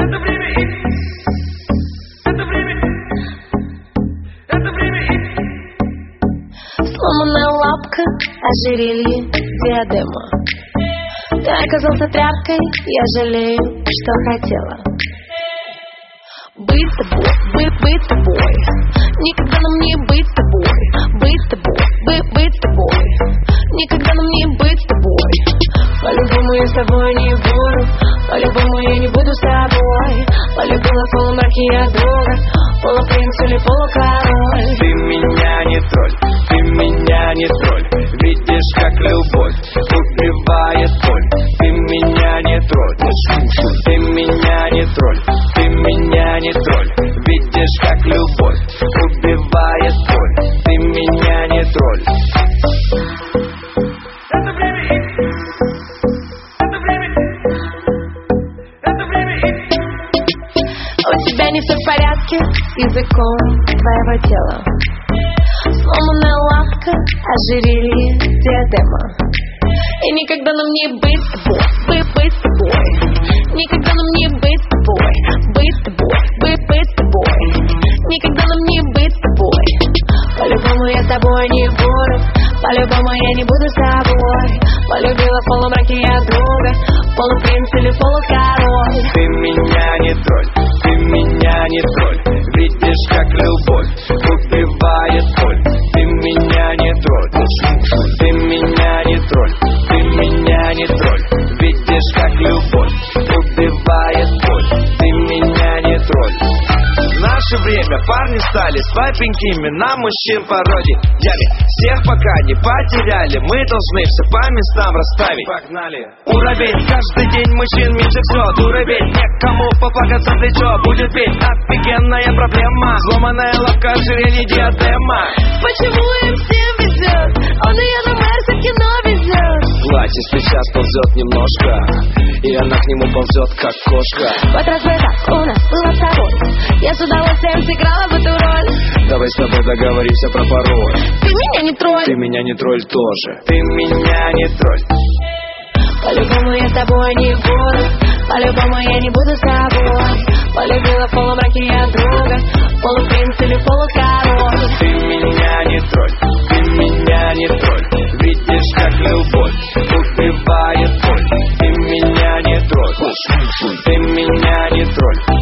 Сломанная лапка, ожерелье, диадема. Ты оказался тряпкой, я жалею, что хотела быть тобой, быть тобой. Никогда нам не быть тобой, быть тобой, быть тобой. Никогда нам не быть тобой. По-любому я с тобой не буду, по-любому я не буду с тобой. Полюбила в полумраке я друга, полупринц или полукороль. Ты меня не тролль, ты меня не тролль. Видишь, как любовь убивает боль. Ты меня не тролль, ты меня не тролль, ты меня не тролль. Видишь, как любовь убивает боль. Ты меня не тролль. У тебя не все в порядке с языком твоего тела. Сломанная лапка, ожерелье, диадема. И никогда нам не быть с тобой, быть с тобой. Никогда нам не быть с тобой, быть с тобой, быть с тобой. Никогда нам не быть с тобой. По-любому я с тобой не буду, по-любому я не буду с тобой. Полюбила в полумраке я друга, полупринц или полукороль. Ты меня не тролль, ты меня не тролль. Видишь, как любовь убивает боль. Ты меня не тролль, ты меня не тролль, ты меня не тролль. Видишь, как любовь убивает боль. Ты меня не тролль. В наше время парни стали слабенькими, на мужчин пародиями. Всех пока не потеряли, мы должны все по местам расставить. Погнали! Уровень, каждый день мужчин меньше все. Уровень, некому поплакаться в плечо. Будет ведь офигенная проблема. Сломанная лапка, ожерелье, диадема. Почему им всем везет? Он и я на Марсе в кино везет. Платье сейчас ползет немножко, и она к нему ползет, как кошка. Вот разве так у нас было с тобой? Я с удовольствием сыграла в эту роль. Давай с тобой договоримся про пароль. Ты меня не тролль, ты меня не тролль тоже. Ты меня не тролль. По-любому я с тобой не буду, по-любому я не буду с тобой. Полюбила в полумраке я друга, полупринц или полукороль. Ты меня не тролль, ты меня не тролль. Видишь, как любовь убивает боль. Ты меня не тролль, ты меня не тролль.